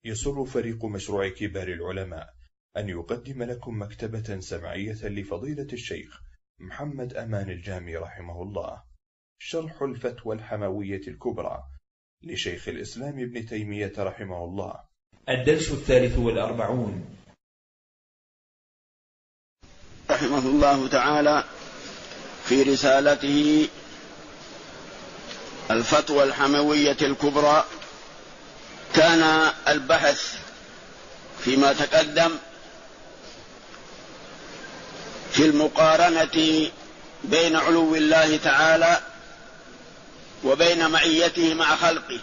يسر فريق مشروع كبار العلماء أن يقدم لكم مكتبة سمعية لفضيلة الشيخ محمد أمان الجامي رحمه الله، شرح الفتوى الحموية الكبرى لشيخ الإسلام ابن تيمية رحمه الله. الدرس 43 رحمه الله تعالى في رسالته الفتوى الحموية الكبرى. كان البحث فيما تقدم في المقارنة بين علو الله تعالى وبين معيته مع خلقه،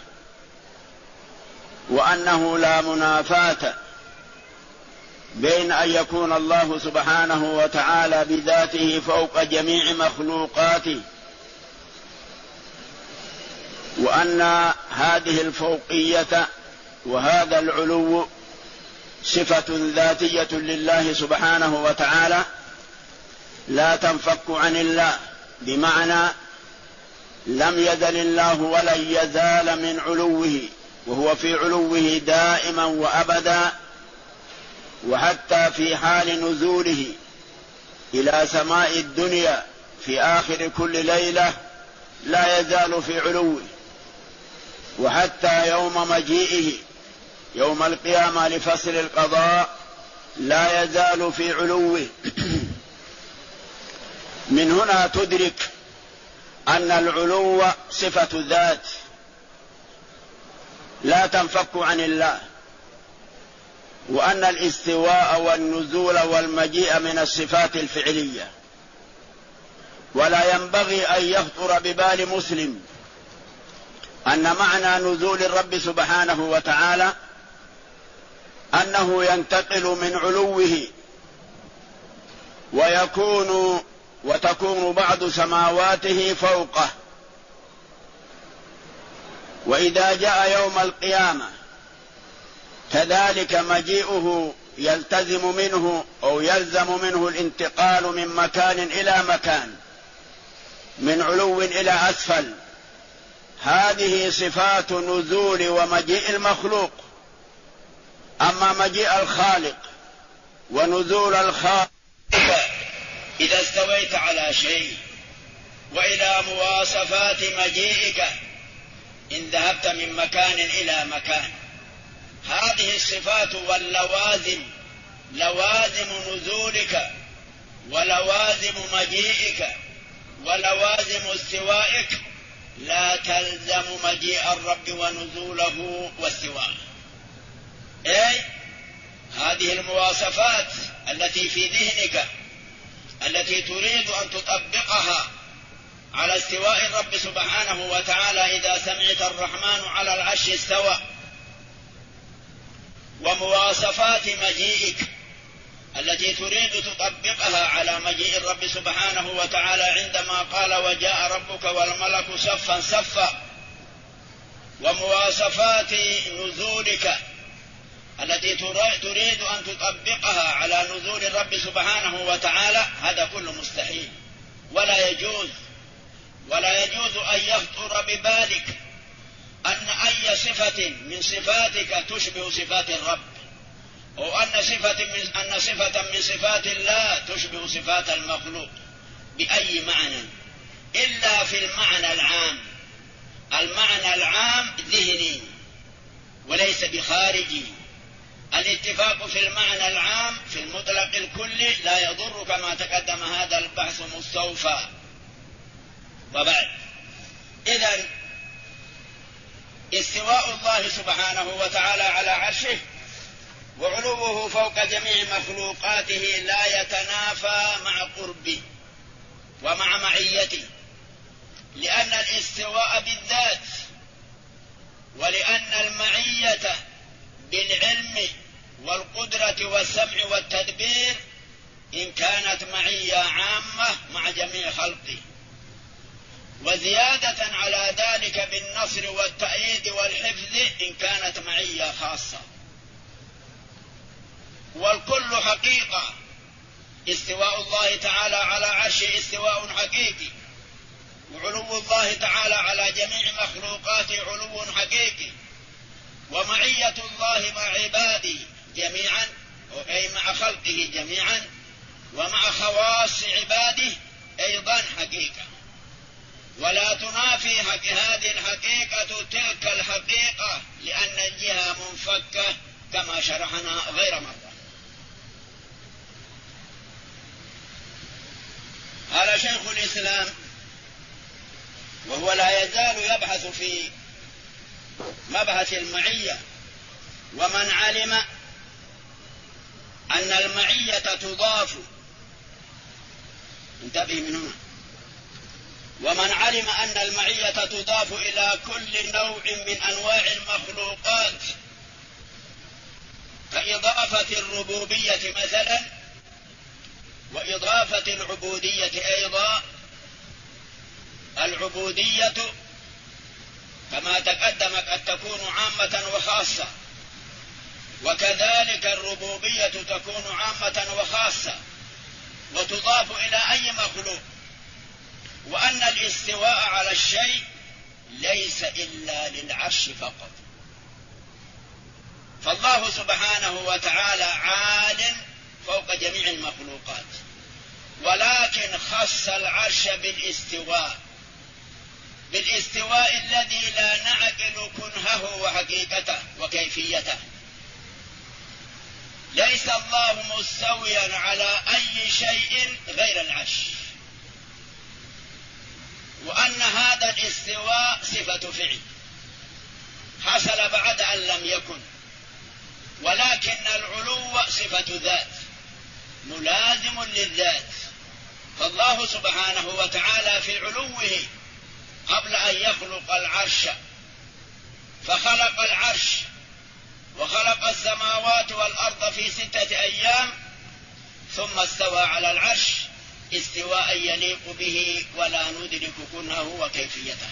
وأنه لا منافاة بين أن يكون الله سبحانه وتعالى بذاته فوق جميع مخلوقاته، وأن هذه الفوقية وهذا العلو صفة ذاتية لله سبحانه وتعالى لا تنفك عن الله، بمعنى لم يزل الله ولن يزال من علوه، وهو في علوه دائما وأبدا، وحتى في حال نزوله إلى سماء الدنيا في آخر كل ليلة لا يزال في علوه، وحتى يوم مجيئه يوم القيامة لفصل القضاء لا يزال في علوه. من هنا تدرك أن العلو صفة ذات لا تنفك عن الله، وأن الاستواء والنزول والمجيء من الصفات الفعلية، ولا ينبغي أن يخطر ببال مسلم أن معنى نزول الرب سبحانه وتعالى أنه ينتقل من علوه وتكون بعض سماواته فوقه، وإذا جاء يوم القيامة كذلك مجيئه يلتزم منه أو يلزم منه الانتقال من مكان إلى مكان، من علو إلى أسفل. هذه صفات نزول ومجيء المخلوق. أما مجيء الخالق ونزول الخالق إذا استويت على شيء، وإلى مواصفات مجيئك إن ذهبت من مكان إلى مكان. هذه الصفات واللوازم، لوازم نزولك ولوازم مجيئك ولوازم استوائك لا تلزم مجيء الرب ونزوله واستواءه. أي هذه المواصفات التي في ذهنك التي تريد أن تطبقها على استواء الرب سبحانه وتعالى، إذا سمعت الرحمن على العرش استوى، ومواصفات مجيئك التي تريد تطبقها على مجيء الرب سبحانه وتعالى عندما قال وجاء ربك والملك صفا صفا، ومواصفات نزولك التي تريد أن تطبقها على نزول الرب سبحانه وتعالى، هذا كله مستحيل، ولا يجوز أن يخطر ببالك أن أي صفة من صفاتك تشبه صفات الرب، أو أن صفة من صفات الله تشبه صفات المخلوق بأي معنى، إلا في المعنى العام. المعنى العام ذهني وليس بخارجي. الاتفاق في المعنى العام في المطلق الكلي لا يضر، كما تقدم هذا البحث مستوفى. وبعد، إذن استواء الله سبحانه وتعالى على عرشه وعلوه فوق جميع مخلوقاته لا يتنافى مع قربه ومع معيته، لأن الاستواء بالذات ولأن المعية بالعلم والقدرة والسمع والتدبير إن كانت معية عامة مع جميع خلقه، وزيادة على ذلك بالنصر والتأييد والحفظ إن كانت معية خاصة. والكل حقيقة. استواء الله تعالى على عرشه استواء حقيقي، وعلو الله تعالى على جميع مخلوقاته علو حقيقي، ومعية الله أي مع خلقه جميعا، ومع خواص عباده أيضا حقيقة، ولا تنافي هذه الحقيقة تلك الحقيقة، لأن الجهة منفكة كما شرحنا غير مرة. قال شيخ الإسلام وهو لا يزال يبحث في مبحث المعية: ومن علم أن المعية تضاف، انتبه من هنا، ومن علم أن المعية تضاف إلى كل نوع من أنواع المخلوقات كإضافة الربوبية مثلا وإضافة العبودية أيضا. العبودية كما تقدم قد تكون عامة وخاصة، وكذلك الربوبية تكون عامة وخاصة وتضاف إلى أي مخلوق. وأن الاستواء على الشيء ليس إلا للعرش فقط، فالله سبحانه وتعالى عال فوق جميع المخلوقات، ولكن خص العرش بالاستواء الذي لا نعقل كنهه وحقيقته وكيفيته. ليس الله مستويا على أي شيء غير العرش، وأن هذا الاستواء صفة فعل حصل بعد أن لم يكن، ولكن العلو صفة ذات ملازم للذات. فالله سبحانه وتعالى في علوه قبل أن يخلق العرش فخلق العرش وخلق السماوات والأرض في 6 أيام، ثم استوى على العرش استواء يليق به ولا ندرك كنهه وكيفيته.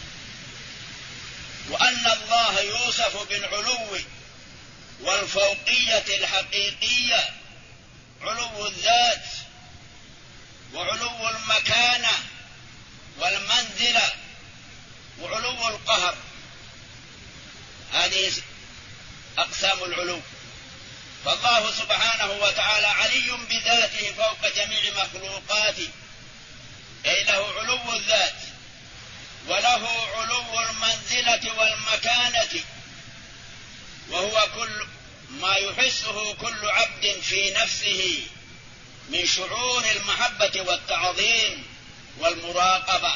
وأن الله يوصف بالعلو والفوقية الحقيقية، علو الذات وعلو المكانة والمنزلة وعلو القهر، هذه أقسام العلو. فالله سبحانه وتعالى علي بذاته فوق جميع مخلوقاته، أي له علو الذات وله علو المنزلة والمكانة، وهو كل ما يحسه كل عبد في نفسه من شعور المحبة والتعظيم والمراقبة.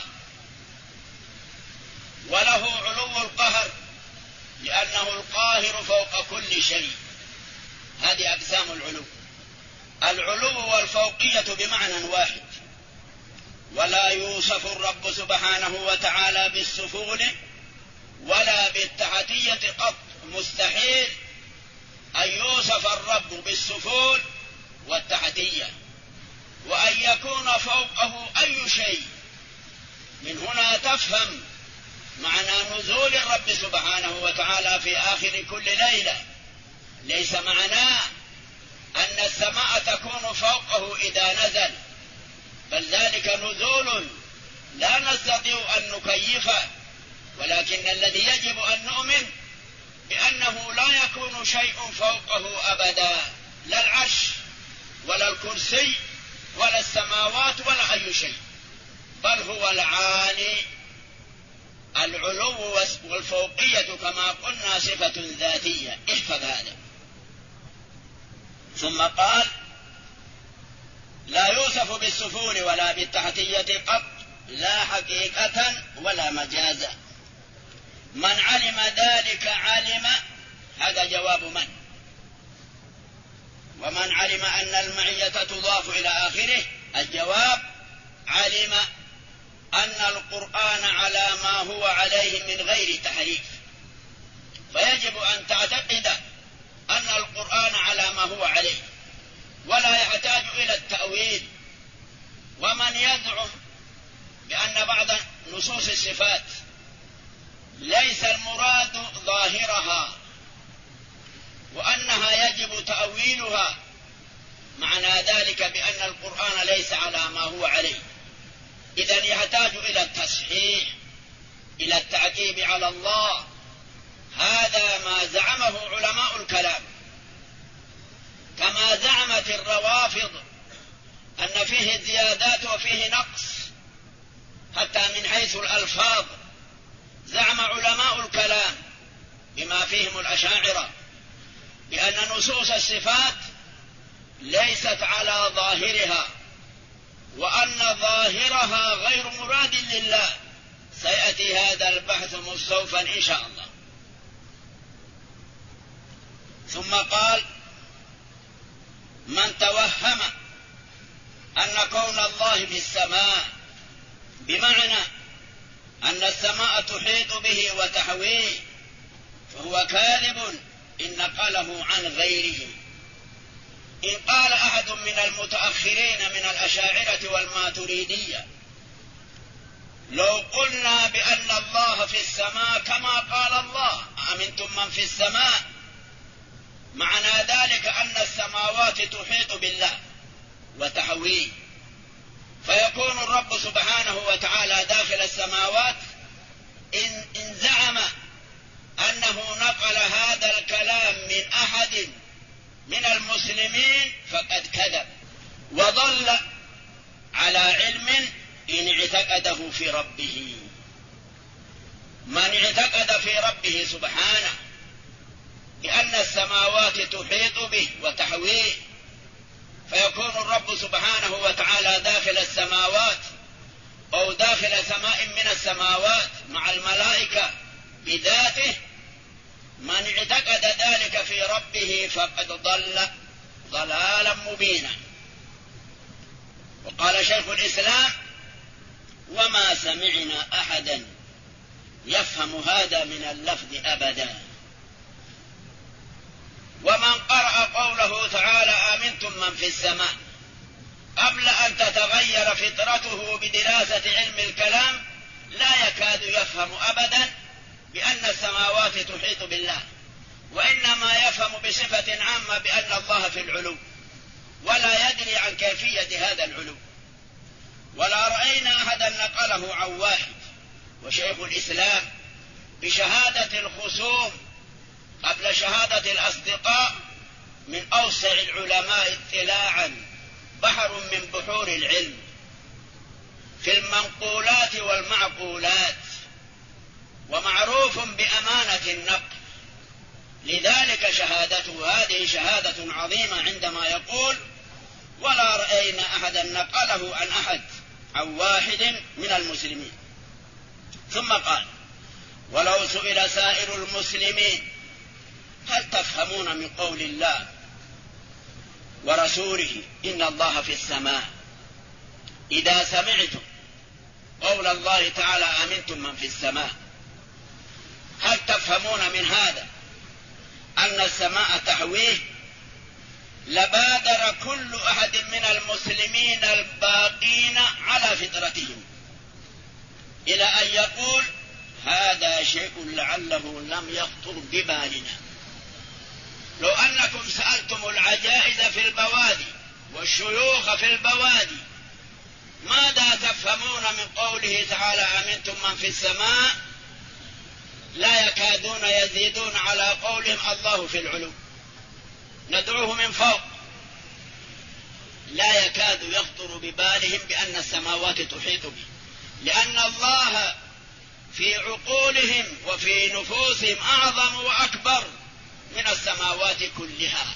وله علو القهر لأنه القاهر فوق كل شيء. هذه أقسام العلو. العلو والفوقية بمعنى واحد، ولا يوصف الرب سبحانه وتعالى بالسفول ولا بالتحتية قط. مستحيل أن يوصف الرب بالسفول والتحتية وأن يكون فوقه أي شيء. من هنا تفهم معنى نزول الرب سبحانه وتعالى في آخر كل ليلة. ليس معناه أن السماء تكون فوقه إذا نزل، بل ذلك نزول لا نستطيع أن نكيفه، ولكن الذي يجب أن نؤمن بأنه لا يكون شيء فوقه أبدا، لا العرش ولا الكرسي ولا السماوات ولا أي شيء، بل هو العالي. العلو والفوقية كما قلنا صفة ذاتية، احفظ هذا. ثم قال: لا يوصف بالسفول ولا بالتحتية قط، لا حقيقة ولا مجازا. من علم ذلك علم، هذا جواب من. ومن علم أن المعية تضاف إلى آخره، الجواب: علم أن القرآن على ما هو عليه من غير تحريف. فيجب أن تعتقد أن القرآن على ما هو عليه ولا يحتاج إلى التأويل. ومن يزعم بأن بعض نصوص الصفات ليس المراد ظاهرها وأنها يجب تأويلها، معنى ذلك بأن القرآن ليس على ما هو عليه، إذن يحتاج إلى التصحيح، إلى التعقيب على الله. هذا ما زعمه علماء الكلام، كما الروافض أن فيه زيادات وفيه نقص حتى من حيث الألفاظ. زعم علماء الكلام بما فيهم الأشاعرة بأن نصوص الصفات ليست على ظاهرها، وأن ظاهرها غير مراد لله. سيأتي هذا البحث مستوفا إن شاء الله. ثم قال: من توهم أن كون الله في السماء بمعنى أن السماء تحيط به وتحويه فهو كاذب إن نقله عن غيره. إن قال أحد من المتأخرين من الأشاعرة والماتريدية: لو قلنا بأن الله في السماء كما قال الله أأمنتم من في السماء، معنى ذلك أن السماوات تحيط بالله وتحويه، فيكون الرب سبحانه وتعالى داخل السماوات. إن زعم أنه نقل هذا الكلام من أحد من المسلمين فقد كذب وضل على علم إن اعتقده في ربه. من اعتقد في ربه سبحانه بأن السماوات تحيط به وتحويه، فيكون الرب سبحانه وتعالى داخل السماوات أو داخل سماء من السماوات مع الملائكة بذاته. من اعتقد ذلك في ربه فقد ضل ضلالا مبينا. وقال شيخ الإسلام: وما سمعنا أحدا يفهم هذا من اللفظ أبدا. ومن قرأ قوله تعالى: آمنتم من في السماء، قبل أن تتغير فطرته بدراسة علم الكلام لا يكاد يفهم أبدا بأن السماوات تحيط بالله، وإنما يفهم بصفة عامة بأن الله في العلو، ولا يدري عن كيفية هذا العلو. ولا رأينا أحدا نقله عن واحد. وشيخ الإسلام بشهادة الخصوم قبل شهادة الأصدقاء من أوسع العلماء اطلاعا، بحر من بحور العلم في المنقولات والمعقولات، ومعروف بأمانة النقل. لذلك شهادته هذه شهادة عظيمة عندما يقول: ولا رأينا أحدا نقله عن أحد عن واحد من المسلمين. ثم قال: ولو سئل سائر المسلمين: هل تفهمون من قول الله ورسوله إن الله في السماء، إذا سمعتم قول الله تعالى آمنتم من في السماء، هل تفهمون من هذا أن السماء تحويه؟ لبادر كل أحد من المسلمين الباقين على فطرتهم إلى أن يقول: هذا شيء لعله لم يخطر ببالنا. لو أنكم سألتم العجائز في البوادي والشيوخ في البوادي ماذا تفهمون من قوله تعالى آمنتم من في السماء، لا يكادون يزيدون على قولهم الله في العلو، ندعوه من فوق. لا يكاد يخطر ببالهم بأن السماوات تحيط به، لأن الله في عقولهم وفي نفوسهم أعظم وأكبر من السماوات كلها.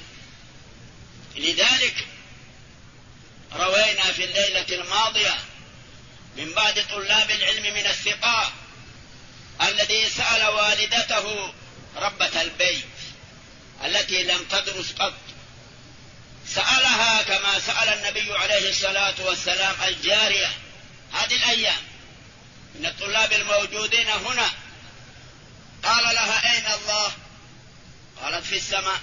لذلك روينا في الليلة الماضية من بعض طلاب العلم من الثقات الذي سأل والدته ربة البيت التي لم تدرس قط، سألها كما سأل النبي عليه الصلاة والسلام الجارية هذه الأيام من الطلاب الموجودين هنا، قال لها: أين الله؟ قالت: في السماء.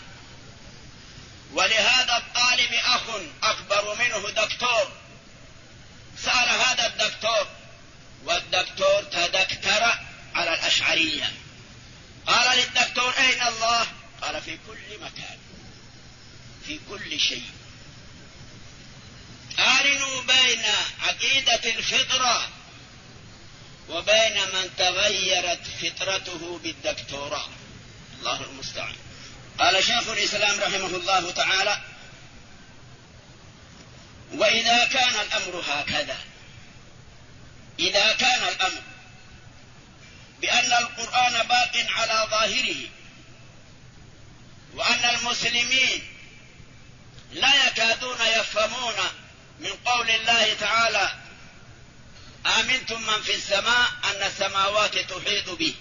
ولهذا الطالب أخ أكبر منه دكتور، سأل هذا الدكتور، والدكتور تدكتر على الأشعرية. قال للدكتور: أين الله؟ قال: في كل مكان، في كل شيء. قارنوا بين عقيدة الفطرة وبين من تغيرت فطرته بالدكتوراه، الله المستعان. قال شيخ الإسلام رحمه الله تعالى: وإذا كان الأمر هكذا، إذا كان الأمر بأن القرآن باق على ظاهره، وأن المسلمين لا يكادون يفهمون من قول الله تعالى آمنتم من في السماء أن السماوات تحيط به،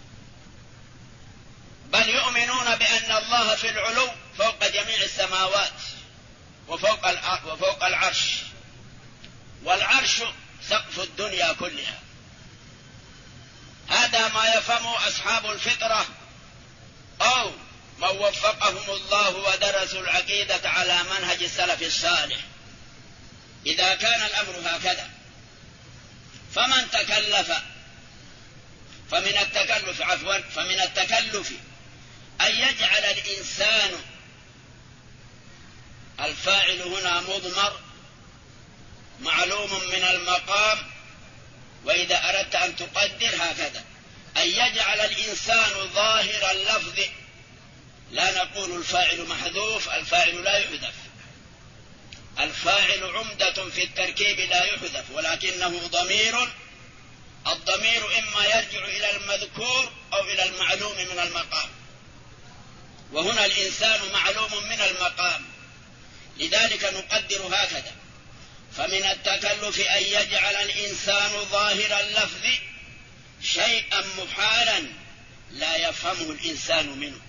بل يؤمنون بأن الله في العلو فوق جميع السماوات وفوق العرش، والعرش سقف الدنيا كلها. هذا ما يفهمه أصحاب الفطرة أو من وفقهم الله ودرسوا العقيدة على منهج السلف الصالح. إذا كان الأمر هكذا فمن تكلف فمن التكلف أن يجعل الإنسان، الفاعل هنا مضمر معلوم من المقام، وإذا أردت أن تقدر هكذا أن يجعل الإنسان ظاهر اللفظ، لا نقول الفاعل محذوف، الفاعل لا يحذف، الفاعل عمدة في التركيب لا يحذف، ولكنه ضمير، الضمير إما يرجع إلى المذكور أو إلى المعلوم من المقام، وهنا الإنسان معلوم من المقام، لذلك نقدر هكذا: فمن التكلف أن يجعل الإنسان ظاهر اللفظ شيئا محالا لا يفهمه الإنسان منه.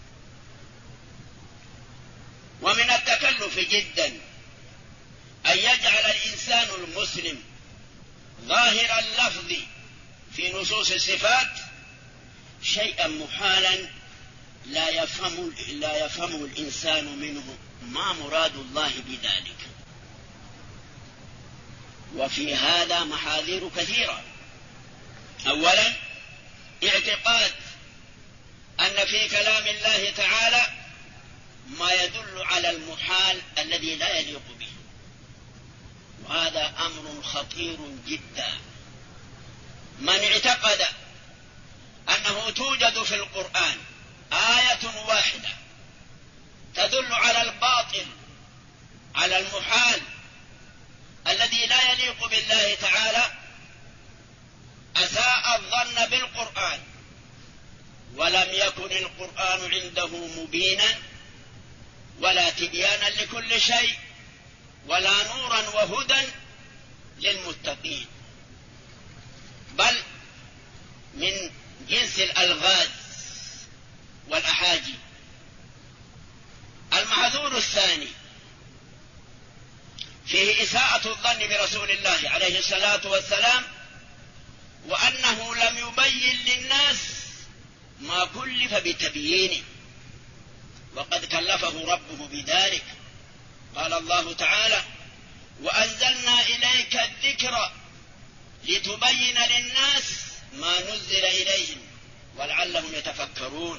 ومن التكلف جدا أن يجعل الإنسان المسلم ظاهر اللفظ في نصوص الصفات شيئا محالا لا يفهمه الإنسان منه ما مراد الله بذلك. وفي هذا محاذير كثيرة. أولا، اعتقاد أن في كلام الله تعالى ما يدل على المحال الذي لا يليق به، وهذا أمر خطير جدا. من اعتقد أنه توجد في القرآن آية واحدة تدل على الباطل، على المحال الذي لا يليق بالله تعالى، أساء الظن بالقرآن، ولم يكن القرآن عنده مبينا ولا تبيانا لكل شيء ولا نورا وهدى للمتقين، بل من جنس الألغاز والأحاجي. المحذور الثاني فيه إساءة الظن برسول الله عليه الصلاة والسلام، وأنه لم يبين للناس ما كلف بتبيينه، وقد كلفه ربه بذلك. قال الله تعالى: وأنزلنا إليك الذكر لتبين للناس ما نزل إليهم ولعلهم يتفكرون.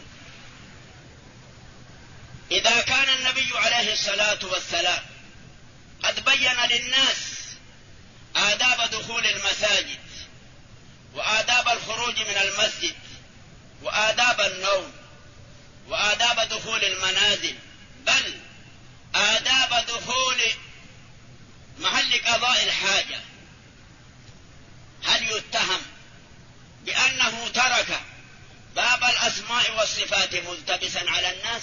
إذا كان النبي عليه الصلاة والسلام قد بين للناس آداب دخول المساجد وآداب الخروج من المسجد وآداب النوم وآداب دخول المنازل، بل آداب دخول محل قضاء الحاجة، هل يتهم بأنه ترك باب الأسماء والصفات ملتبسا على الناس؟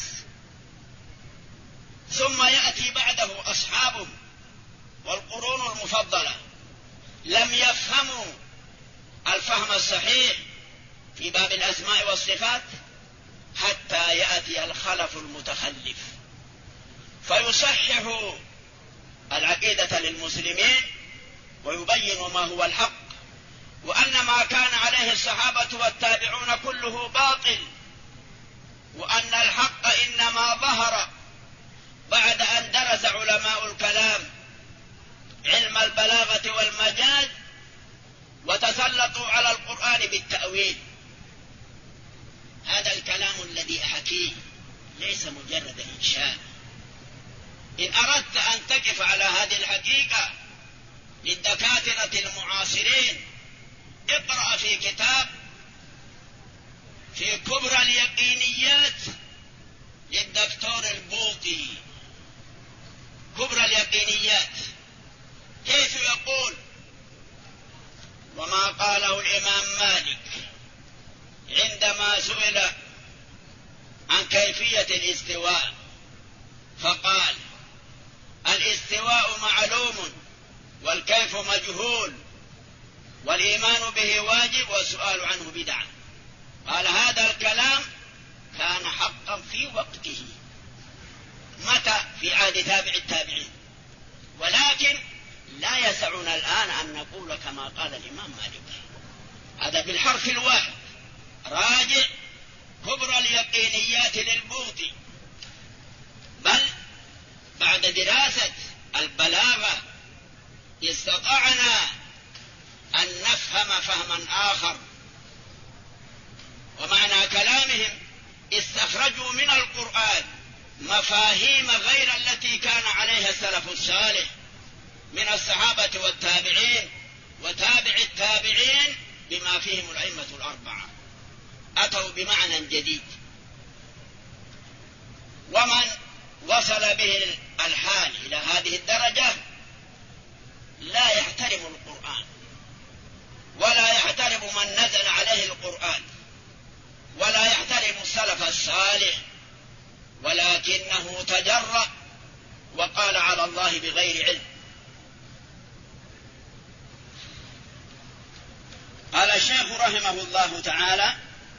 ثم يأتي بعده أصحابه والقرون المفضلة لم يفهموا الفهم الصحيح في باب الأسماء والصفات، حتى يأتي الخلف المتخلف فيصحح العقيدة للمسلمين ويبين ما هو الحق، وأن ما كان عليه الصحابة والتابعون كله باطل، وأن الحق إنما ظهر بعد أن درس علماء الكلام علم البلاغة والمجاز وتسلطوا على القرآن بالتأويل. هذا الكلام الذي أحكيه ليس مجرد إنشاء. إن أردت أن تقف على هذه الحقيقة للدكاترة المعاصرين، اقرأ في كتاب في كبرى اليقينيات للدكتور البوطي، كبرى اليقينيات يقول وما قاله الإمام مالك عندما سئل عن كيفية الاستواء فقال الاستواء معلوم والكيف مجهول والإيمان به واجب والسؤال عنه بدعة. قال هذا الكلام كان حقا في وقته، متى؟ في عهد تابع التابعين، ولكن لا يسعنا الآن أن نقول كما قال الإمام مالك. هذا بالحرف الواحد. راجع كبرى اليقينيات للبوطي، بل بعد دراسة البلاغة استطعنا أن نفهم فهما آخر. ومعنى كلامهم استخرجوا من القرآن مفاهيم غير التي كان عليها السلف الصالح من الصحابة والتابعين وتابع التابعين بما فيهم الأئمة الأربعة، أتوا بمعنى جديد. ومن وصل به الحال إلى هذه الدرجة لا يحترم القرآن ولا يحترم من نزل عليه القرآن ولا يحترم السلف الصالح، ولكنه تجرأ وقال على الله بغير علم. قال الشيخ رحمه الله تعالى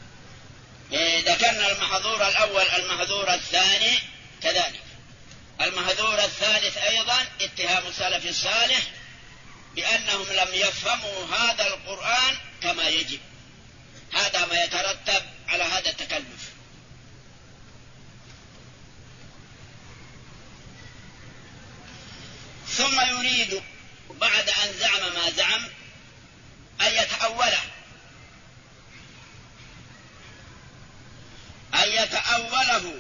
ذكرنا المحظور الأول. المحظور الثاني كذلك. المحظور الثالث أيضا اتهام السلف الصالح بأنهم لم يفهموا هذا القرآن كما يجب. هذا ما يترتب على هذا التكلف. ثم يريد بعد أن زعم ما زعم أن يتأوله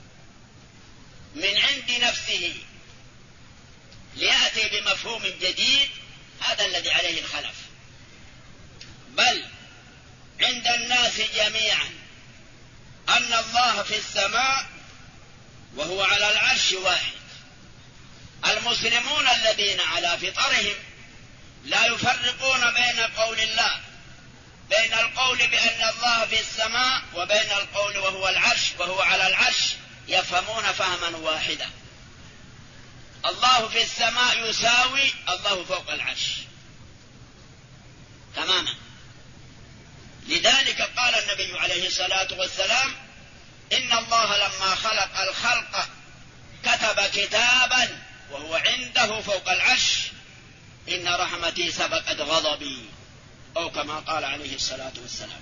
من عند نفسه ليأتي بمفهوم جديد. هذا الذي عليه الخلف، بل عند الناس جميعا أن الله في السماء وهو على العرش واحد. المسلمون الذين على فطرهم لا يفرقون بين قول الله، بين القول بأن الله في السماء وبين القول وهو العرش وهو على العرش، يفهمون فهما واحدا. الله في السماء يساوي الله فوق العرش تماما. لذلك قال النبي عليه الصلاة والسلام إن الله لما خلق الخلق كتب كتابا وهو عنده فوق العرش إن رحمتي سبقت غضبي، أو كما قال عليه الصلاة والسلام.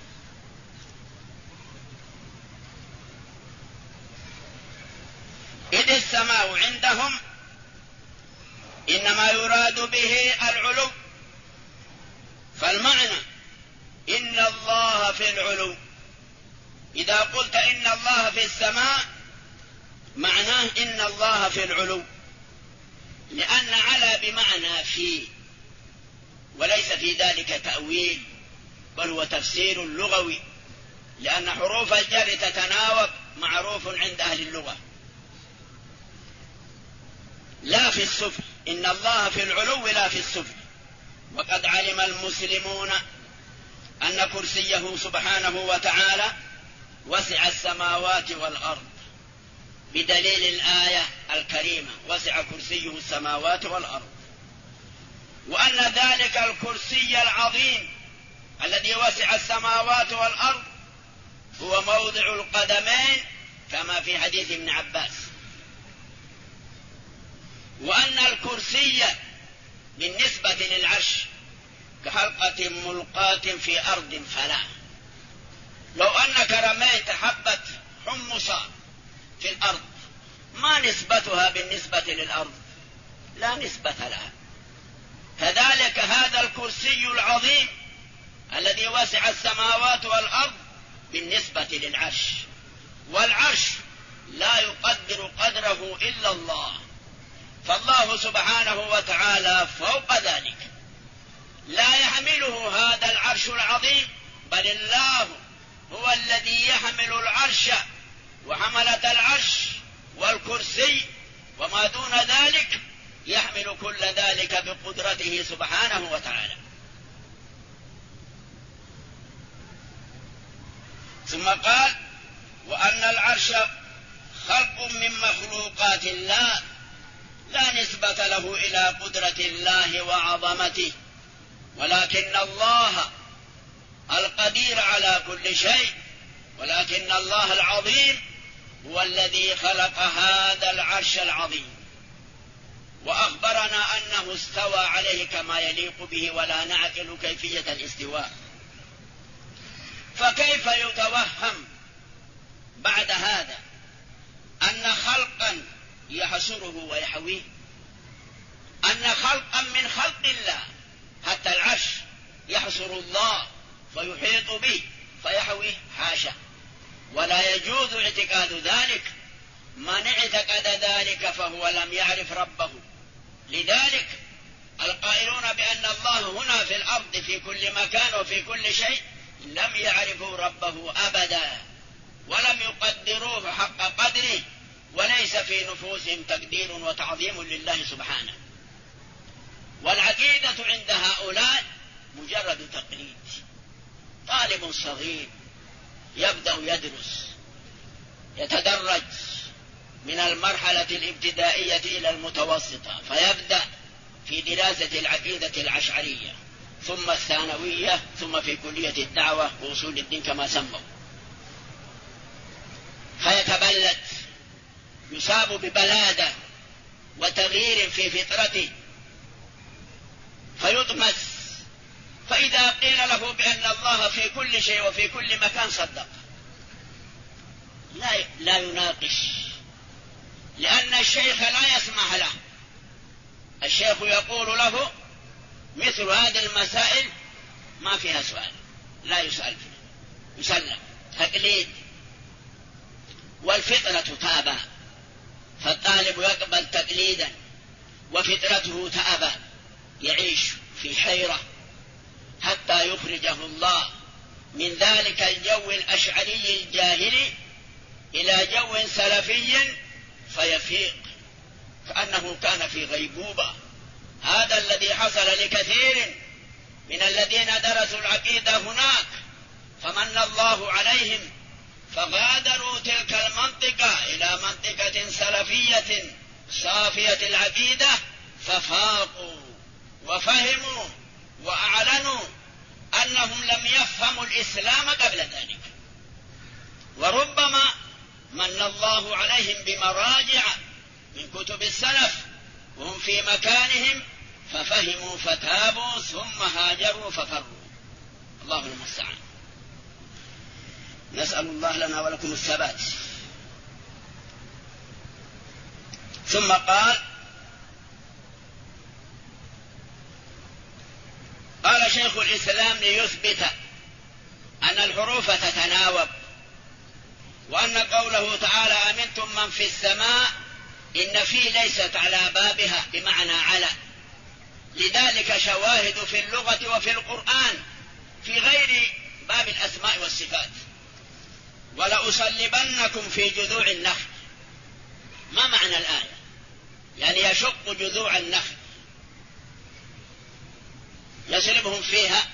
إذ السماء عندهم إنما يراد به العلو، فالمعنى إن الله في العلو. إذا قلت إن الله في السماء معناه إن الله في العلو، لأن على بمعنى في، وليس في ذلك تأويل بل هو تفسير لغوي، لأن حروف الجر تتناوب معروف عند أهل اللغة. لا في السفل، إن الله في العلو لا في السفل. وقد علم المسلمون أن كرسيه سبحانه وتعالى وسع السماوات والأرض، بدليل الآية الكريمة وسع كرسيه السماوات والأرض، وأن ذلك الكرسي العظيم الذي وسع السماوات والأرض هو موضع القدمين كما في حديث ابن عباس، وأن الكرسي بالنسبة للعرش كحلقة ملقاة في أرض فلاة. لو أنك رميت حبة حمصة في الأرض ما نسبتها بالنسبة للأرض؟ لا نسبة لها. كذلك هذا الكرسي العظيم الذي وسع السماوات والأرض بالنسبة للعرش، والعرش لا يقدر قدره إلا الله، فالله سبحانه وتعالى فوق ذلك لا يحمله هذا العرش العظيم، بل الله هو الذي يحمل العرش وحملة العرش والكرسي وما دون ذلك يحمل كل ذلك بقدرته سبحانه وتعالى. ثم قال: وأن العرش خلق من مخلوقات الله لا نسبة له إلى قدرة الله وعظمته، ولكن الله القدير على كل شيء، ولكن الله العظيم هو الذي خلق هذا العرش العظيم، وأخبرنا أنه استوى عليه كما يليق به، ولا نعقل كيفية الاستواء. فكيف يتوهم بعد هذا أن خلقا يحصره ويحويه، أن خلقا من خلق الله حتى العرش يحصر الله فيحيط به فيحويه؟ حاشا، ولا يجوز اعتقاد ذلك. من اعتقد ذلك فهو لم يعرف ربه. لذلك القائلون بأن الله هنا في الأرض في كل مكان وفي كل شيء لم يعرفوا ربه أبدا، ولم يقدروه حق قدره، وليس في نفوسهم تقدير وتعظيم لله سبحانه. والعقيدة عند هؤلاء مجرد تقليد. طالب صغير يبدأ يدرس، يتدرج من المرحلة الابتدائية إلى المتوسطة، فيبدأ في دراسة العقيدة الأشعرية، ثم الثانوية، ثم في كلية الدعوة وأصول الدين كما سموا، فيتبلد، يصاب ببلادة وتغيير في فطرته، فيطمس. فإذا قيل له بأن الله في كل شيء وفي كل مكان صدق، لا يناقش، لأن الشيخ لا يسمح له. الشيخ يقول له مثل هذه المسائل ما فيها سؤال، لا يسأل فيها، يسلم. تقليد. والفطرة تابى، فالطالب يقبل تقليدا، وفطرته تابى، يعيش في حيرة حتى يخرجه الله من ذلك الجو الأشعري الجاهلي إلى جو سلفي فيفيق كأنه كان في غيبوبة. هذا الذي حصل لكثير من الذين درسوا العقيدة هناك، فمن الله عليهم فغادروا تلك المنطقة إلى منطقة سلفية صافية العقيدة، ففاقوا وفهموا وأعلنوا أنهم لم يفهموا الإسلام قبل ذلك. وربما من الله عليهم بمراجع من كتب السلف وهم في مكانهم ففهموا فتابوا ثم هاجروا ففروا. الله المستعان. نسأل الله لنا ولكم الثبات. ثم قال شيخ الإسلام ليثبت أن الحروف تتناوب، وأن قوله تعالى أمنتم من في السماء إن في ليست على بابها بمعنى على، لذلك شواهد في اللغة وفي القرآن في غير باب الأسماء والصفات. ولأصلبنكم في جذوع النخل. ما معنى الآية؟ يعني يشق جذوع النخل، يصلبهم فيها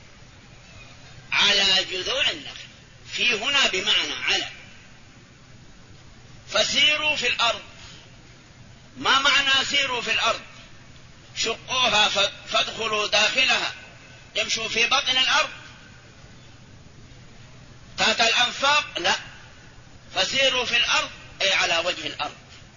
على جذوع النخل، في هنا بمعنى على. فسيروا في الأرض. ما معنى سيروا في الأرض؟ شقوها فادخلوا داخلها، يمشوا في بطن الأرض تحت الأنفاق؟ لا، فسيروا في الأرض أي على وجه الأرض.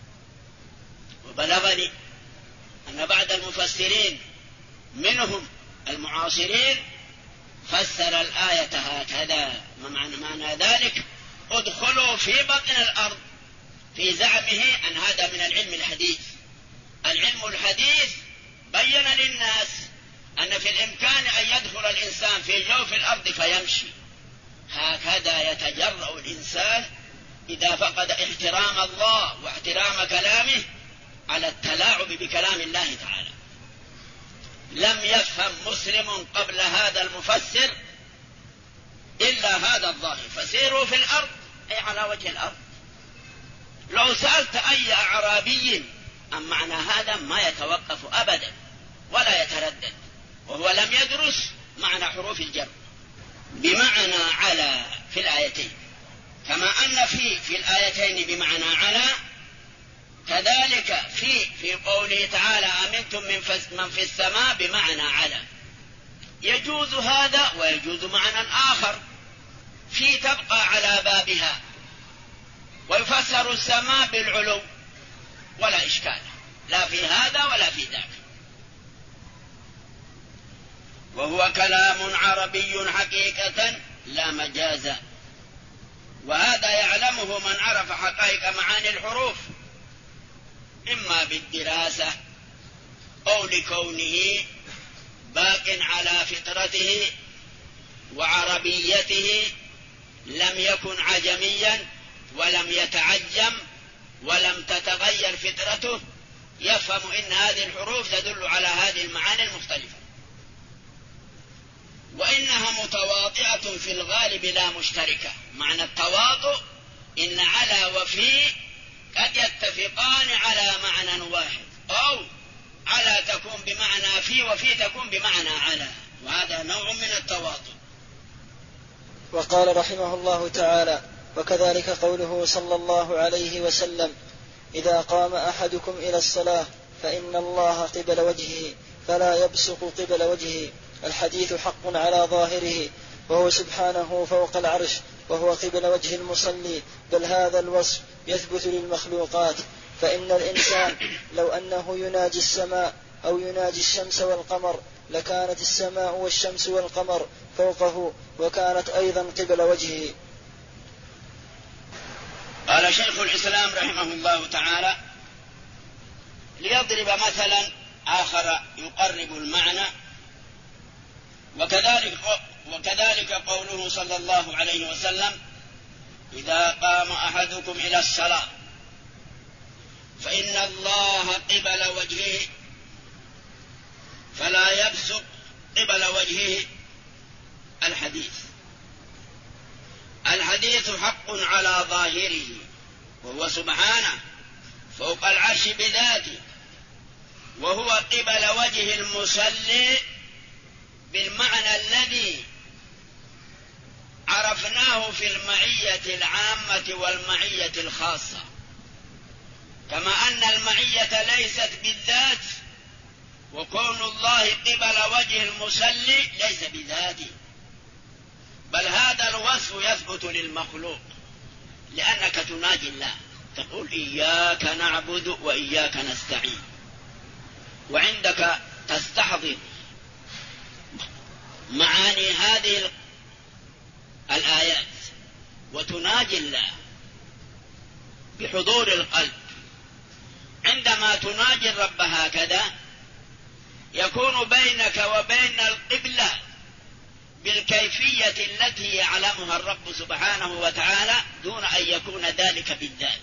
وبلغني أن بعض المفسرين منهم المعاصرين فسر الآية هكذا. معنى ذلك ادخلوا في بطن الأرض، في زعمه أن هذا من العلم الحديث. العلم الحديث بين للناس أن في الإمكان أن يدخل الإنسان في جوف الأرض فيمشي. هكذا يتجرأ الإنسان إذا فقد احترام الله واحترام كلامه على التلاعب بكلام الله تعالى. لم يفهم مسلم قبل هذا المفسر إلا هذا الظاهر، فسيروا في الأرض أي على وجه الأرض. لو سألت أي أعرابي أم معنى هذا ما يتوقف أبدا ولا يتردد، وهو لم يدرس معنى حروف الجر بمعنى على في الآيتين، كما أن في الآيتين بمعنى على، كذلك في قوله تعالى أمنتم من في السماء بمعنى على. يجوز هذا ويجوز معنى آخر في تبقى على بابها، ويفسر السماء بالعلو ولا إشكال لا في هذا ولا في ذاك، وهو كلام عربي حقيقة لا مجازا، وهذا يعلمه من عرف حقائق معاني الحروف، إما بالدراسة أو لكونه باق على فطرته وعربيته، لم يكن عجميا ولم يتعجم ولم تتغير فطرته، يفهم إن هذه الحروف تدل على هذه المعاني المختلفة، وإنها متواطئة في الغالب لا مشتركة. معنى التواطؤ إن على وفي قد يتفقان على معنى واحد، أو على تكون بمعنى في وفي تكون بمعنى على، وهذا نوع من التواطؤ. وقال رحمه الله تعالى: وكذلك قوله صلى الله عليه وسلم: إذا قام أحدكم إلى الصلاة فإن الله قبل وجهه فلا يبصق قبل وجهه. الحديث حق على ظاهره، وهو سبحانه فوق العرش وهو قبل وجه المصلي، بل هذا الوصف يثبت للمخلوقات، فإن الإنسان لو أنه يناجي السماء أو يناجي الشمس والقمر لكانت السماء والشمس والقمر فوقه وكانت أيضا قبل وجهه. قال شيخ الإسلام رحمه الله تعالى ليضرب مثلا آخر يقرب المعنى: وكذلك قوله صلى الله عليه وسلم: إذا قام أحدكم إلى الصلاة فإن الله قبل وجهه فلا يبصق قبل وجهه. الحديث حق على ظاهره، وهو سبحانه فوق العرش بذاته، وهو قبل وجه المصلي بالمعنى الذي عرفناه في المعية العامة والمعية الخاصة، كما أن المعية ليست بالذات، وكون الله قبل وجه المصلي ليس بذاته، بل هذا الوصف يثبت للمخلوق، لأنك تناجي الله تقول إياك نعبد وإياك نستعين، وعندك تستحضر معاني هذه الآيات وتناجي الله بحضور القلب. عندما تناجي الرب هكذا يكون بينك وبين القبلة بالكيفية التي يعلمها الرب سبحانه وتعالى دون أن يكون ذلك بالذات،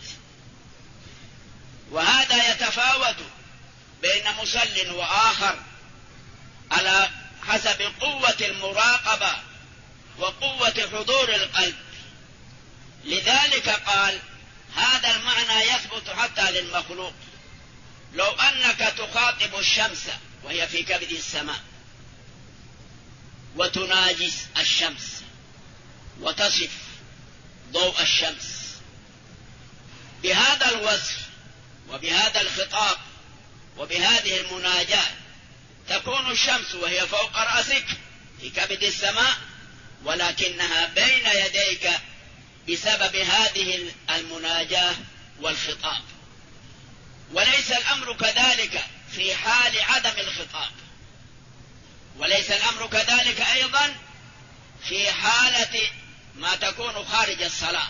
وهذا يتفاوت بين مصل وآخر على حسب قوة المراقبة وقوة حضور القلب. لذلك قال هذا المعنى يثبت حتى للمخلوق. لو أنك تخاطب الشمس وهي في كبد السماء وتناجي الشمس وتصف ضوء الشمس بهذا الوصف وبهذا الخطاب وبهذه المناجاة، تكون الشمس وهي فوق رأسك في كبد السماء، ولكنها بين يديك بسبب هذه المناجاة والخطاب. وليس الأمر كذلك في حال عدم الخطاب، وليس الأمر كذلك أيضا في حالة ما تكون خارج الصلاة،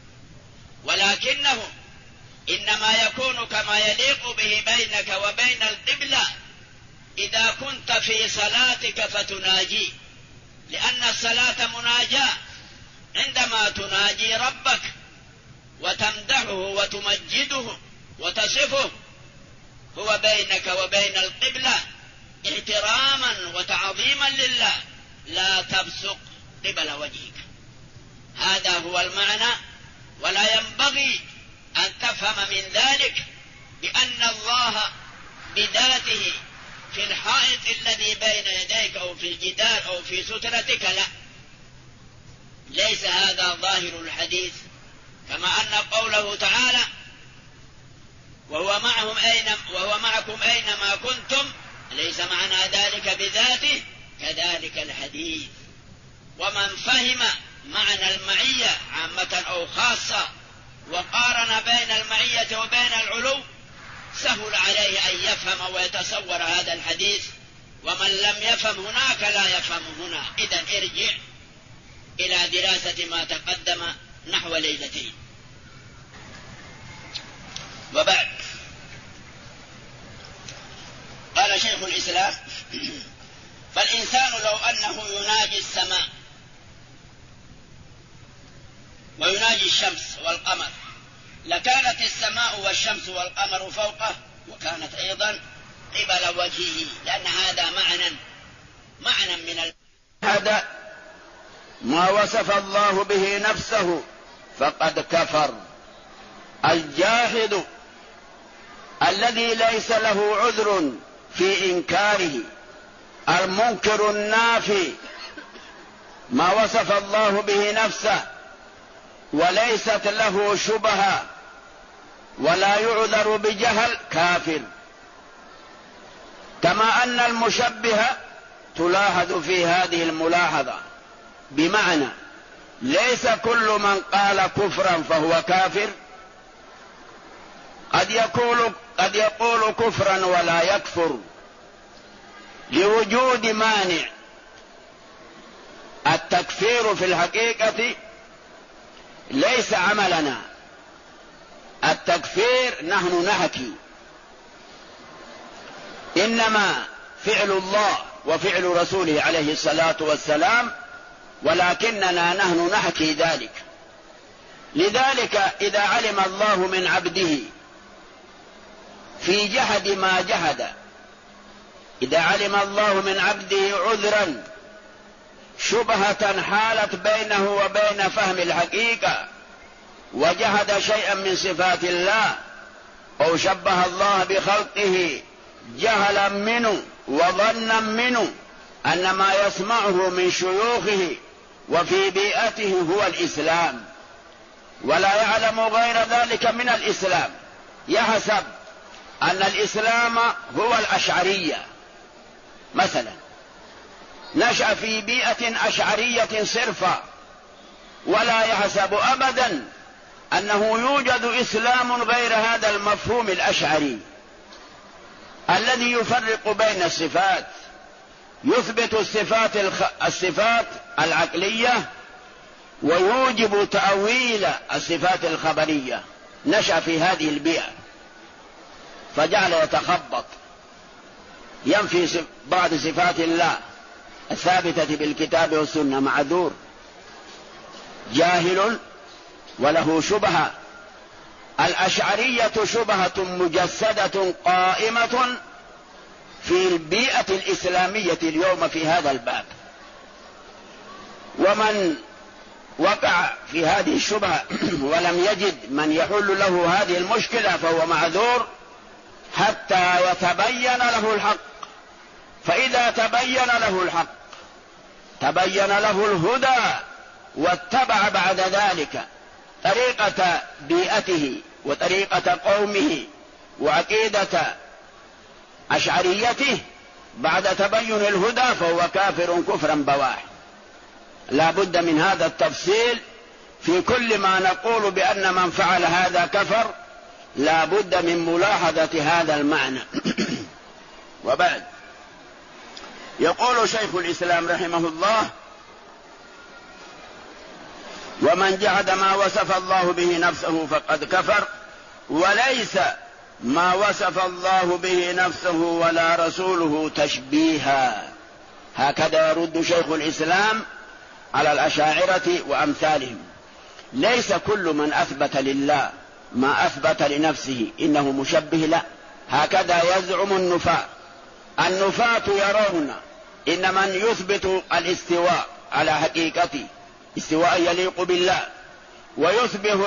ولكنه إنما يكون كما يليق به بينك وبين القبلة إذا كنت في صلاتك فتناجي، لأن الصلاة مناجاة. عندما تناجي ربك وتمدحه وتمجده وتصفه هو بينك وبين القبلة احتراما وتعظيما لله، لا تبصق قبل وجهك. هذا هو المعنى، ولا ينبغي أن تفهم من ذلك بأن الله بذاته في الحائط الذي بين يديك أو في الجدار أو في سترتك، لا، ليس هذا ظاهر الحديث. كما أن قوله تعالى وهو معكم أينما كنتم ليس معنى ذلك بذاته، كذلك الحديث. ومن فهم معنى المعية عامة أو خاصة وقارن بين المعية وبين العلو سهل عليه أن يفهم ويتصور هذا الحديث، ومن لم يفهم هناك لا يفهم هنا. إذن ارجع إلى دراسة ما تقدم نحو ليلتين. وبعد، قال شيخ الإسلام: فالإنسان لو أنه يناجي السماء ويناجي الشمس والقمر لكانت السماء والشمس والقمر فوقه، وكانت أيضا قبل وجهه، لأن هذا معنى من هذا ما وصف الله به نفسه فقد كفر. الجاحد الذي ليس له عذر في إنكاره، المنكر النافي ما وصف الله به نفسه وليست له شبهة ولا يعذر بجهل، كافر. كما أن المشبهة تلاحظ في هذه الملاحظة، بمعنى ليس كل من قال كفرا فهو كافر، قد يقول كفرا ولا يكفر لوجود مانع. التكفير في الحقيقة ليس عملنا، التكفير نحن نحكي، إنما فعل الله وفعل رسوله عليه الصلاة والسلام، ولكننا نحن نحكي ذلك. لذلك إذا علم الله من عبده في جحد ما جحد، إذا علم الله من عبده عذرا شبهة حالت بينه وبين فهم الحقيقة وجحد شيئا من صفات الله أو شبه الله بخلقه جهلا منه وظنا منه أن ما يسمعه من شيوخه وفي بيئته هو الإسلام، ولا يعلم غير ذلك من الإسلام، يحسب أن الإسلام هو الأشعرية مثلا، نشأ في بيئة أشعرية صرفة، ولا يحسب أبدا أنه يوجد إسلام غير هذا المفهوم الأشعري الذي يفرق بين الصفات، يثبت الصفات العقلية ويوجب تأويل الصفات الخبرية. نشأ في هذه البيئة فجعل يتخبط، ينفي بعض صفات الله الثابتة بالكتاب والسنة، معذور، جاهل وله شبهة. الأشعرية شبهة مجسدة قائمة في البيئة الإسلامية اليوم في هذا الباب، ومن وقع في هذه الشبهة ولم يجد من يحل له هذه المشكلة فهو معذور حتى يتبين له الحق. فإذا تبين له الحق تبين له الهدى، واتبع بعد ذلك طريقة بيئته وطريقة قومه وعقيدة أشعريته بعد تبين الهدى، فهو كافر كفرا بواح. لا بد من هذا التفصيل في كل ما نقول بأن من فعل هذا كفر، لا بد من ملاحظة هذا المعنى. وبعد، يقول شيخ الإسلام رحمه الله: ومن جحد ما وصف الله به نفسه فقد كفر، وليس ما وصف الله به نفسه ولا رسوله تشبيها. هكذا يرد شيخ الإسلام على الأشاعرة وأمثالهم. ليس كل من أثبت لله ما أثبت لنفسه إنه مشبه، لا، هكذا يزعم النفاة. النفاة يرون إن من يثبت الاستواء على حقيقته استواء يليق بالله،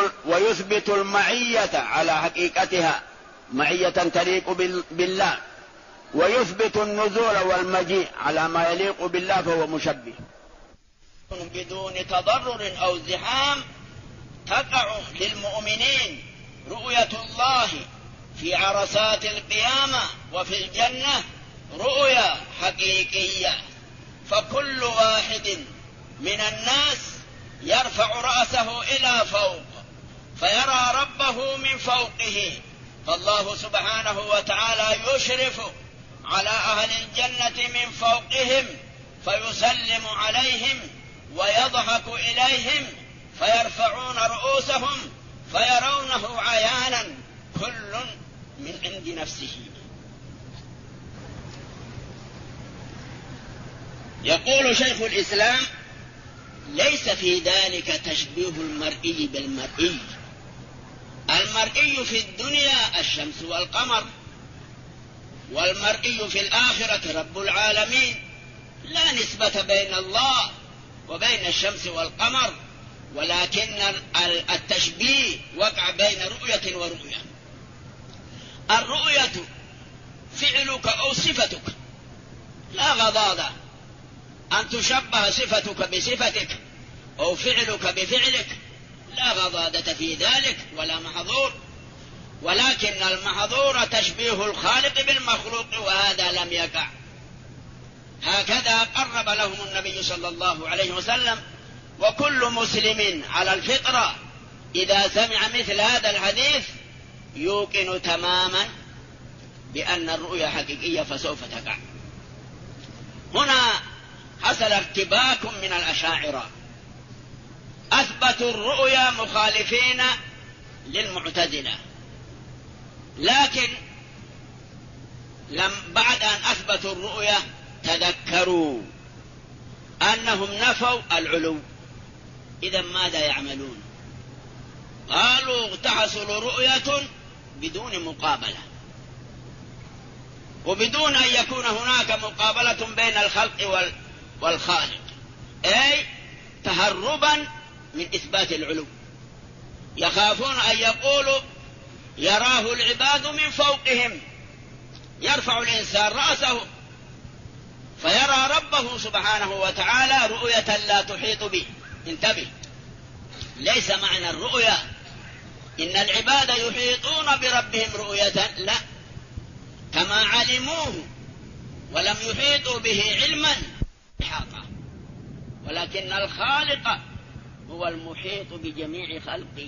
ويثبت المعية على حقيقتها معية تليق بالله، ويثبت النزول والمجيء على ما يليق بالله فهو مشبه. بدون تضرر أو ازدحام تقع للمؤمنين رؤية الله في عرصات القيامة وفي الجنة رؤيا حقيقية، فكل واحد من الناس يرفع رأسه إلى فوق فيرى ربه من فوقه، فالله سبحانه وتعالى يشرف على أهل الجنة من فوقهم فيسلم عليهم ويضحك إليهم فيرفعون رؤوسهم فيرونه عيانا كل من عند نفسه. يقول شيخ الإسلام: ليس في ذلك تشبيه المرئي بالمرئي. المرئي في الدنيا الشمس والقمر، والمرئي في الآخرة رب العالمين، لا نسبة بين الله وبين الشمس والقمر، ولكن التشبيه وقع بين رؤية ورؤية. الرؤية فعلك أو صفتك، لا غضاضة أن تشبه صفتك بصفتك أو فعلك بفعلك، لا غضاضة في ذلك ولا محظور، ولكن المحظور تشبيه الخالق بالمخلوق، وهذا لم يقع. هكذا قرب لهم النبي صلى الله عليه وسلم، وكل مسلم على الفطرة إذا سمع مثل هذا الحديث يوقن تماما بأن الرؤيا حقيقية فسوف تقع. هنا حصل ارتباك من الأشاعرة، أثبتوا الرؤيا مخالفين للمعتزلة، لكن بعد أن أثبتوا الرؤيا تذكروا أنهم نفوا العلو. إذا ماذا يعملون؟ قالوا تحصل رؤية بدون مقابلة، وبدون أن يكون هناك مقابلة بين الخلق والخالق، أي تهربا من إثبات العلو. يخافون أن يقولوا يراه العباد من فوقهم، يرفع الإنسان رأسه فيرى ربه سبحانه وتعالى رؤية لا تحيط به. انتبه، ليس معنى الرؤيا إن العباد يحيطون بربهم رؤية، لا، كما علموه ولم يحيطوا به علما إحاطة، ولكن الخالق هو المحيط بجميع خلقه.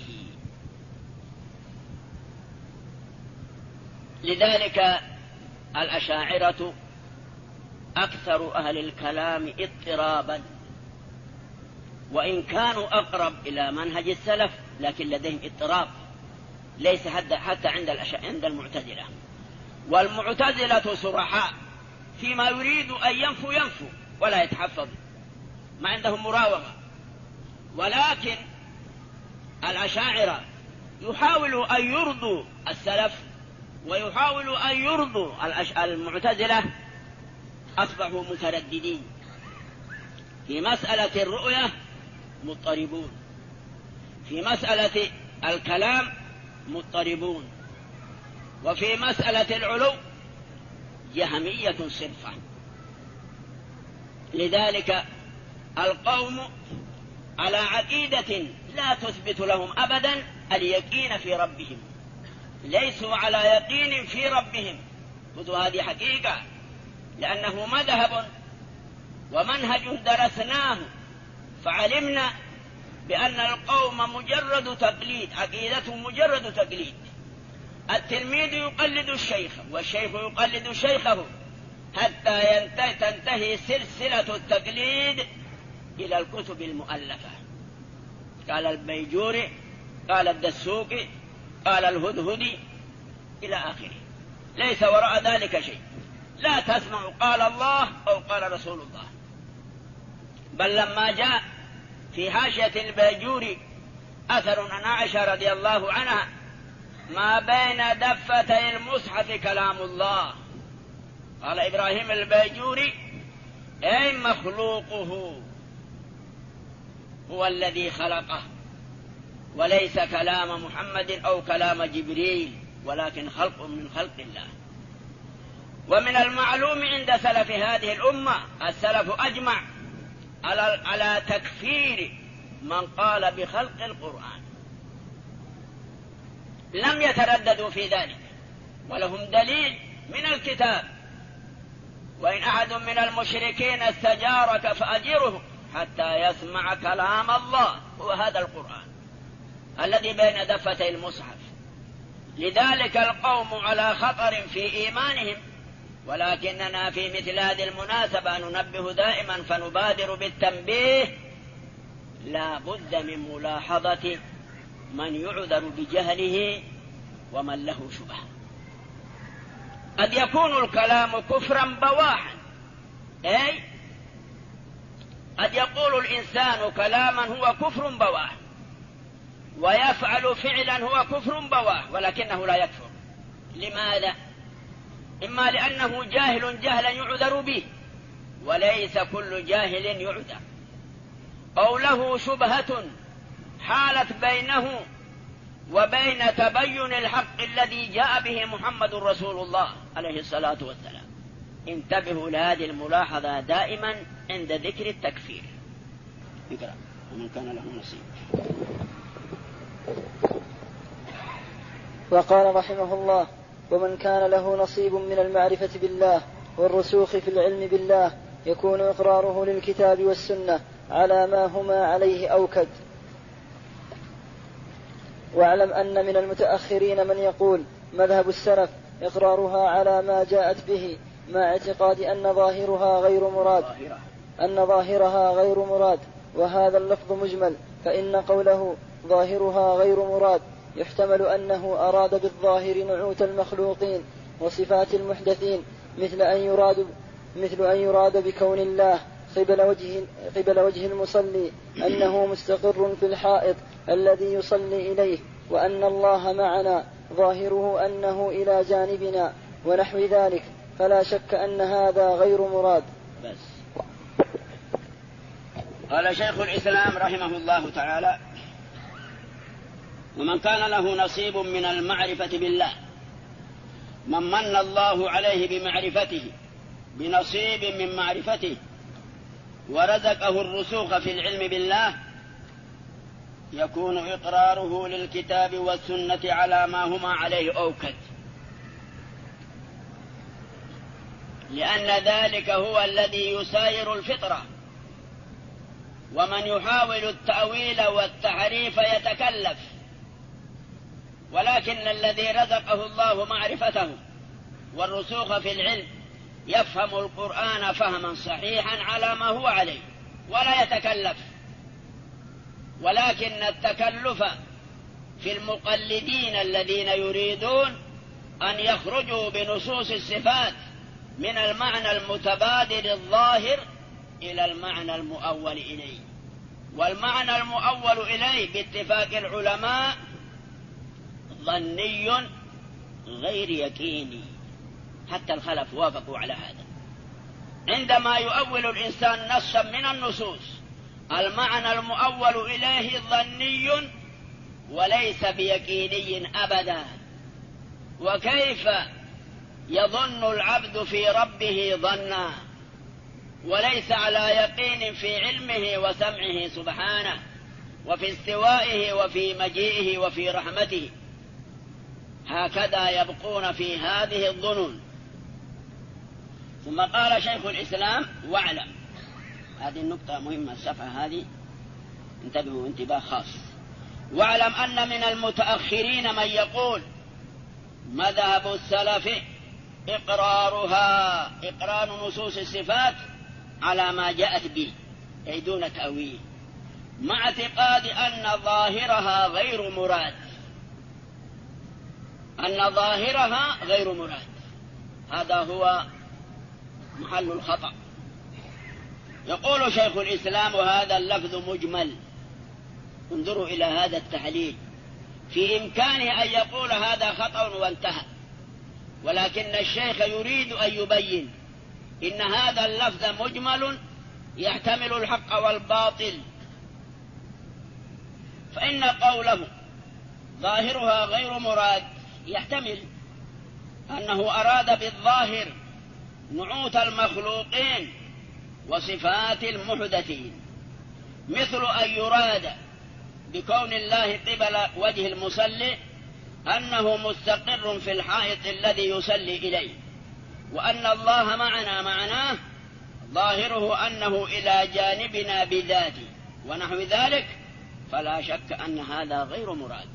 لذلك الأشاعرة أكثر أهل الكلام اضطرابا، وإن كانوا أقرب إلى منهج السلف لكن لديهم اضطراب، ليس حتى عند المعتزلة. والمعتزلة صرحاء فيما يريد أن ينفوا ولا يتحفظ، ما عندهم مراوغة. ولكن الأشاعرة يحاولوا أن يرضوا السلف ويحاولوا أن يرضوا المعتزلة، أصبحوا مترددين في مسألة الرؤية، مضطربون في مسألة الكلام، مضطربون، وفي مسألة العلو جهمية صرفة. لذلك القوم على عقيدة لا تثبت لهم أبدا اليقين في ربهم، ليسوا على يقين في ربهم. خذوا هذه حقيقة، لأنه مذهب ومنهج درسناه فعلمنا بأن القوم مجرد تقليد، عقيدتهم مجرد تقليد. التلميذ يقلد الشيخ والشيخ يقلد شيخه حتى تنتهي سلسلة التقليد إلى الكتب المؤلفة. قال البيجوري، قال الدسوقي، قال الهدهدي، إلى آخره، ليس وراء ذلك شيء. لا تسمع قال الله أو قال رسول الله. بل لما جاء في حاشية البيجوري أثر عن عائشة رضي الله عنها: ما بين دفتي المصحف كلام الله. قال إبراهيم البيجوري: أي مخلوقه هو الذي خلقه، وليس كلام محمد أو كلام جبريل، ولكن خلق من خلق الله. ومن المعلوم عند سلف هذه الأمة السلف أجمع على تكفير من قال بخلق القرآن، لم يترددوا في ذلك، ولهم دليل من الكتاب: وإن أحد من المشركين استجارك فأجره حتى يسمع كلام الله، هو هذا القرآن الذي بين دفتي المصحف. لذلك القوم على خطر في إيمانهم، ولكننا في مثل هذه المناسبة ننبه دائما فنبادر بالتنبيه: لا بد من ملاحظة من يعذر بجهله ومن له شبهة. قد يكون الكلام كفرا بواحا، أي قد يقول الإنسان كلاما هو كفر بواح، ويفعل فعلا هو كفر بواح، ولكنه لا يكفر. لماذا؟ إما لأنه جاهل جهلا يعذر به، وليس كل جاهل يعذر، أو له شبهة حالت بينه وبين تبين الحق الذي جاء به محمد رسول الله عليه الصلاة والسلام. انتبهوا لهذه الملاحظة دائما عند ذكر التكفير. اقرأ: ومن كان له نصيب. وقال رحمه الله: ومن كان له نصيب من المعرفة بالله والرسوخ في العلم بالله يكون إقراره للكتاب والسنة على ما هما عليه أوكد. واعلم أن من المتأخرين من يقول مذهب السلف إقرارها على ما جاءت به مع اعتقاد أن ظاهرها غير مراد، وهذا اللفظ مجمل، فإن قوله ظاهرها غير مراد يحتمل أنه أراد بالظاهر نعوت المخلوقين وصفات المحدثين، مثل أن يراد بكون الله قبل وجه المصلي أنه مستقر في الحائط الذي يصلي إليه، وأن الله معنا ظاهره أنه إلى جانبنا ونحو ذلك، فلا شك أن هذا غير مراد. بس. قال شيخ الإسلام رحمه الله تعالى: ومن كان له نصيب من المعرفة بالله، من من الله عليه بمعرفته بنصيب من معرفته ورزقه الرسوخ في العلم بالله، يكون إقراره للكتاب والسنة على ما هما عليه أوكد، لأن ذلك هو الذي يساير الفطرة، ومن يحاول التأويل والتحريف يتكلف، ولكن الذي رزقه الله معرفته والرسوخ في العلم يفهم القرآن فهما صحيحا على ما هو عليه ولا يتكلف. ولكن التكلف في المقلدين الذين يريدون أن يخرجوا بنصوص الصفات من المعنى المتبادر الظاهر إلى المعنى المؤول إليه، والمعنى المؤول إليه باتفاق العلماء ظني غير يقيني، حتى الخلف وافقوا على هذا. عندما يؤول الإنسان نصا من النصوص المعنى المؤول إليه ظني وليس بيقيني أبدا. وكيف يظن العبد في ربه ظنا وليس على يقين في علمه وسمعه سبحانه، وفي استوائه وفي مجيئه وفي رحمته؟ هكذا يبقون في هذه الظنون. ثم قال شيخ الإسلام: واعلم، هذه النقطة مهمة، الصفحة هذه انتبهوا انتباه خاص: واعلم أن من المتأخرين من يقول مذهب السلف إقرار نصوص الصفات على ما جاءت به، أي دون تأويل، مع اعتقاد أن ظاهرها غير مراد، أن ظاهرها غير مراد. هذا هو محل الخطأ. يقول شيخ الإسلام: وهذا اللفظ مجمل. انظروا إلى هذا التحليل، في إمكانه أن يقول هذا خطأ وانتهى، ولكن الشيخ يريد أن يبين إن هذا اللفظ مجمل يحتمل الحق والباطل، فإن قوله ظاهرها غير مراد يحتمل أنه أراد بالظاهر نعوت المخلوقين وصفات المحدثين، مثل أن يراد بكون الله قبل وجه المصلي أنه مستقر في الحائط الذي يصلي إليه، وأن الله معنا معناه ظاهره أنه إلى جانبنا بذاته ونحو ذلك، فلا شك أن هذا غير مراد.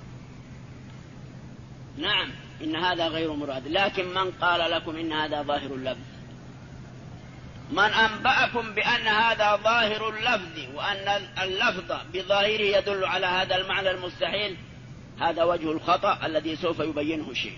نعم إن هذا غير مراد، لكن من قال لكم إن هذا ظاهر اللفظ؟ من أنبأكم بأن هذا ظاهر اللفظ وأن اللفظ بظاهره يدل على هذا المعنى المستحيل؟ هذا وجه الخطأ الذي سوف يبينه الشيخ.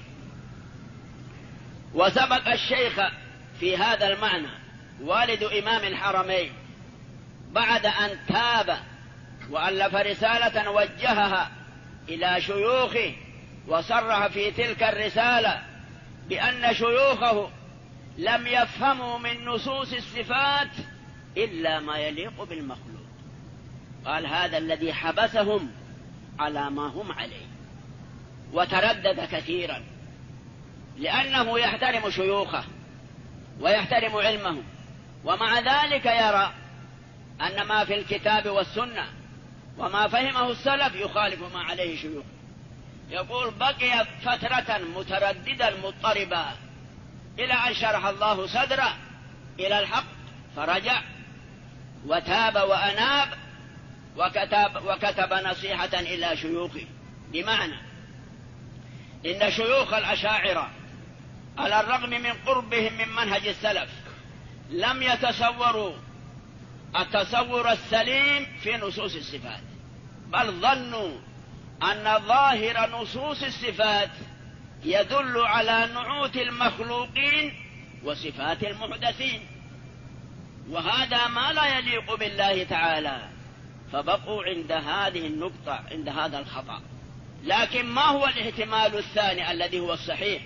وسبق الشيخ في هذا المعنى والد إمام الحرمين بعد أن تاب وألف رسالة وجهها إلى شيوخه، وصرح في تلك الرسالة بأن شيوخه لم يفهموا من نصوص الصفات إلا ما يليق بالمخلوق. قال هذا الذي حبسهم على ما هم عليه، وتردد كثيرا لأنه يحترم شيوخه ويحترم علمهم، ومع ذلك يرى أن ما في الكتاب والسنة وما فهمه السلف يخالف ما عليه شيوخه. يقول بقي فترة مترددا مضطربا إلى أن شرح الله صدره إلى الحق، فرجع وتاب وأناب وكتب نصيحة إلى شيوخه، بمعنى إن شيوخ الأشاعرة على الرغم من قربهم من منهج السلف لم يتصوروا التصور السليم في نصوص الصفات، بل ظنوا أن ظاهر نصوص الصفات يدل على نعوت المخلوقين وصفات المحدثين، وهذا ما لا يليق بالله تعالى، فبقوا عند هذه النقطة، عند هذا الخطأ. لكن ما هو الاحتمال الثاني الذي هو الصحيح؟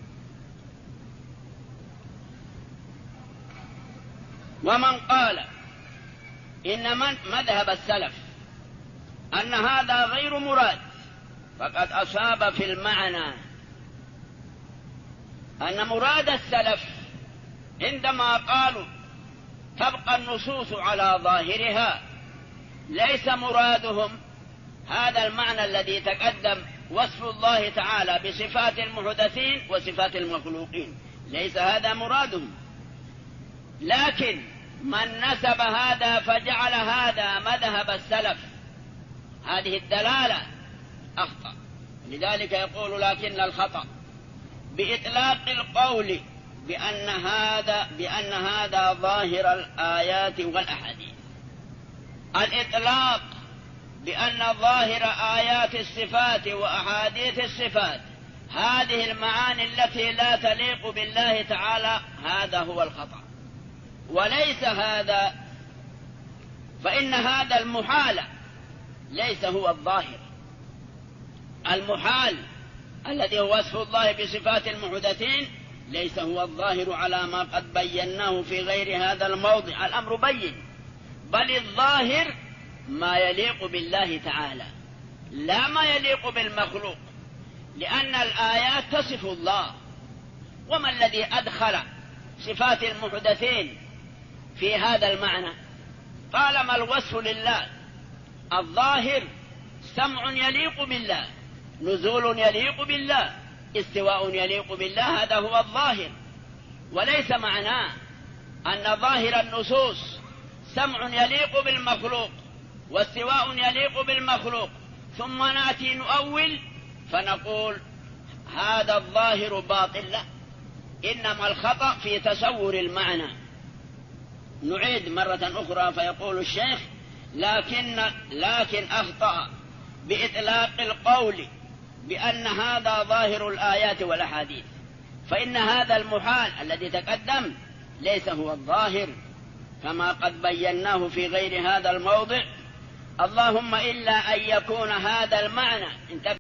ومن قال إن من مذهب السلف أن هذا غير مراد فقد أصاب في المعنى، أن مراد السلف عندما قالوا تبقى النصوص على ظاهرها ليس مرادهم هذا المعنى الذي تقدم، وصف الله تعالى بصفات المحدثين وصفات المخلوقين، ليس هذا مرادهم. لكن من نسب هذا فجعل هذا مذهب السلف، هذه الدلالة أخطأ. لذلك يقول لكن الخطأ بإطلاق القول بأن هذا ظاهر الآيات والأحاديث. الإطلاق بأن ظاهر آيات الصفات وأحاديث الصفات هذه المعاني التي لا تليق بالله تعالى، هذا هو الخطأ، وليس هذا. فإن هذا المحال ليس هو الظاهر. المحال الذي هو وصف الله بصفات المحدثين ليس هو الظاهر على ما قد بيناه في غير هذا الموضع. الأمر بين، بل الظاهر ما يليق بالله تعالى لا ما يليق بالمخلوق، لأن الآيات تصف الله. وما الذي أدخل صفات المحدثين في هذا المعنى؟ طالما الوصف لله الظاهر سمع يليق بالله، نزول يليق بالله، استواء يليق بالله، هذا هو الظاهر. وليس معناه أن ظاهر النصوص سمع يليق بالمخلوق واستواء يليق بالمخلوق ثم نأتي نؤول فنقول هذا الظاهر باطل. لا، إنما الخطأ في تصور المعنى. نعيد مرة أخرى فيقول الشيخ لكن أخطأ بإطلاق القول بأن هذا ظاهر الآيات والأحاديث، فإن هذا المحال الذي تقدم ليس هو الظاهر كما قد بيناه في غير هذا الموضع، اللهم إلا أن يكون هذا المعنى